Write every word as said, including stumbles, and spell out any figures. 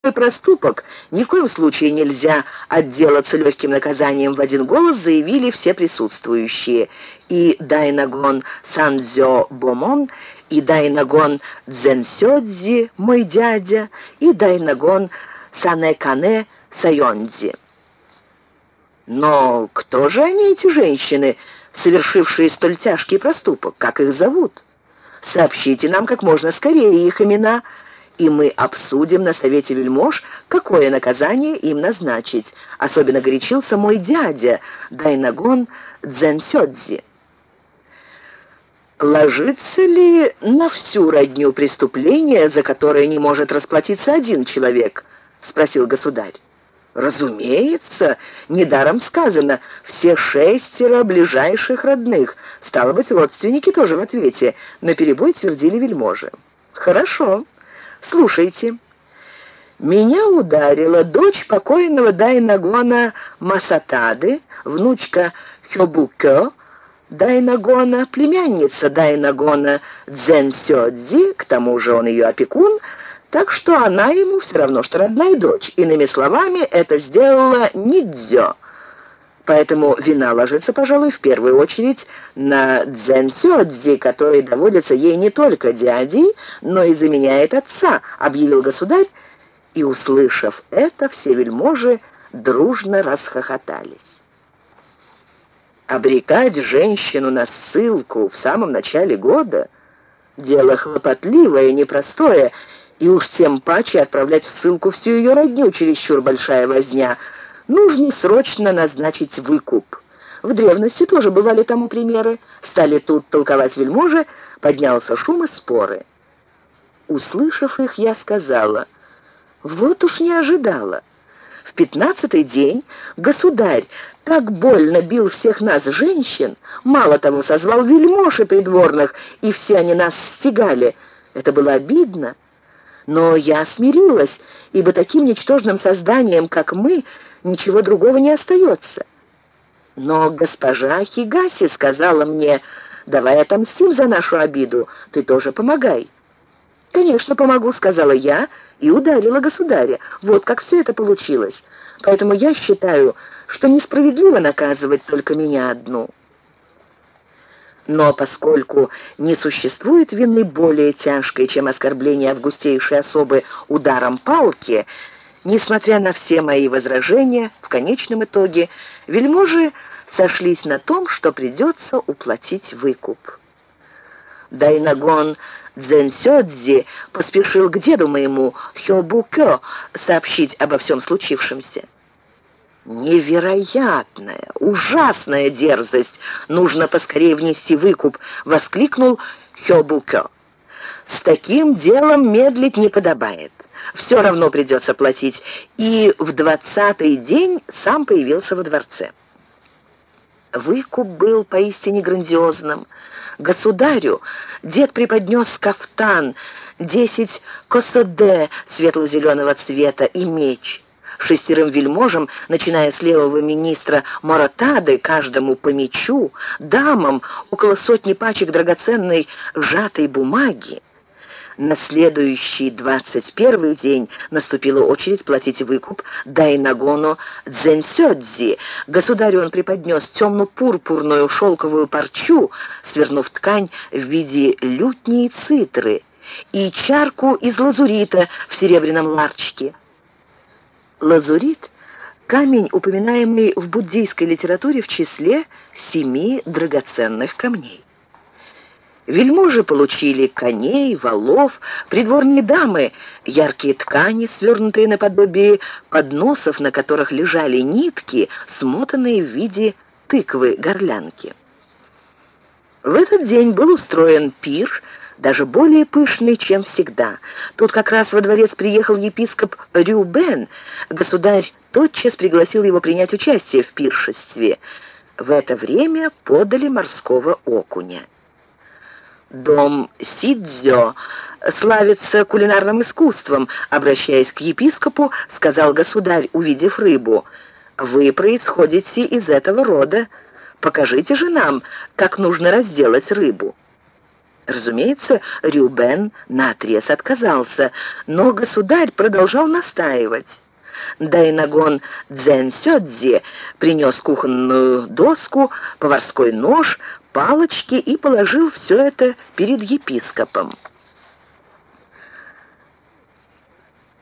проступок ни в коем случае нельзя отделаться легким наказанием, в один голос заявили все присутствующие. И Дайнагон Сандзё Бомон, и Дайнагон Дзенсёдзи, мой дядя, и Дайнагон Санэкане Сайонзи. Но кто же они, эти женщины, совершившие столь тяжкий проступок? Как их зовут? Сообщите нам как можно скорее их имена, и мы обсудим на совете вельмож, какое наказание им назначить. Особенно горячился мой дядя, Дайнагон Дзенсёдзи. Ложится ли на всю родню преступление, за которое не может расплатиться один человек? Спросил государь. Разумеется, недаром сказано, все шестеро ближайших родных. Стало быть, родственники тоже в ответе, наперебой твердили вельможи. Хорошо. Слушайте, меня ударила дочь покойного Дайнагона Масатады, внучка Хёбукё Дайнагона, племянница Дайнагона Дзенсёдзи, к тому же он ее опекун, так что она ему все равно, что родная дочь. Иными словами, это сделала Нидзё. Поэтому вина ложится, пожалуй, в первую очередь на Дзенсёдзи, который доводится ей не только дядей, но и заменяет отца, объявил государь, и, услышав это, все вельможи дружно расхохотались. Обрекать женщину на ссылку в самом начале года — дело хлопотливое и непростое, и уж тем паче отправлять в ссылку всю ее родню, чересчур большая возня. Нужно срочно назначить выкуп. В древности тоже бывали тому примеры. Стали тут толковать вельможи, поднялся шум и споры. Услышав их, я сказала: вот уж не ожидала. В пятнадцатый день государь так больно бил всех нас, женщин, мало того, созвал вельмож и придворных, и все они нас стегали. Это было обидно. Но я смирилась, ибо таким ничтожным созданием, как мы, ничего другого не остается. Но госпожа Хигаси сказала мне: давай отомстим за нашу обиду, ты тоже помогай. «Конечно, помогу», — сказала я и ударила государя. Вот как все это получилось. Поэтому я считаю, что несправедливо наказывать только меня одну. Но поскольку не существует вины более тяжкой, чем оскорбление августейшей особы ударом палки, несмотря на все мои возражения, в конечном итоге вельможи сошлись на том, что придется уплатить выкуп. Дайнагон Дзенсёдзи поспешил к деду моему Хёбукё сообщить обо всем случившемся. «Невероятная, ужасная дерзость! Нужно поскорее внести выкуп!» — воскликнул Хёбукё. «С таким делом медлить не подобает. Все равно придется платить». И в двадцатый день сам появился во дворце. Выкуп был поистине грандиозным. Государю дед преподнес кафтан, десять косоде светло-зеленого цвета и меч. Шестерым вельможам, начиная с левого министра Моратады, каждому по мечу, дамам около сотни пачек драгоценной сжатой бумаги. На следующий двадцать первый день наступила очередь платить выкуп Дайнагону Дзенсёдзи. Государю он преподнес темно-пурпурную шелковую парчу, свернув ткань в виде лютни и цитры, и чарку из лазурита в серебряном ларчике. Лазурит — камень, упоминаемый в буддийской литературе в числе семи драгоценных камней. Вельможи получили коней, валов, придворные дамы — яркие ткани, свернутые наподобие подносов, на которых лежали нитки, смотанные в виде тыквы-горлянки. В этот день был устроен пир, даже более пышный, чем всегда. Тут как раз во дворец приехал епископ Рюбен. Государь тотчас пригласил его принять участие в пиршестве. В это время подали морского окуня. Дом Сидзё славится кулинарным искусством, обращаясь к епископу, сказал государь, увидев рыбу: «Вы происходите из этого рода. Покажите же нам, как нужно разделать рыбу». Разумеется, Рюбен наотрез отказался, но государь продолжал настаивать. Дайнагон Дзэнсёдзи принес кухонную доску, поварской нож, палочки и положил все это перед епископом.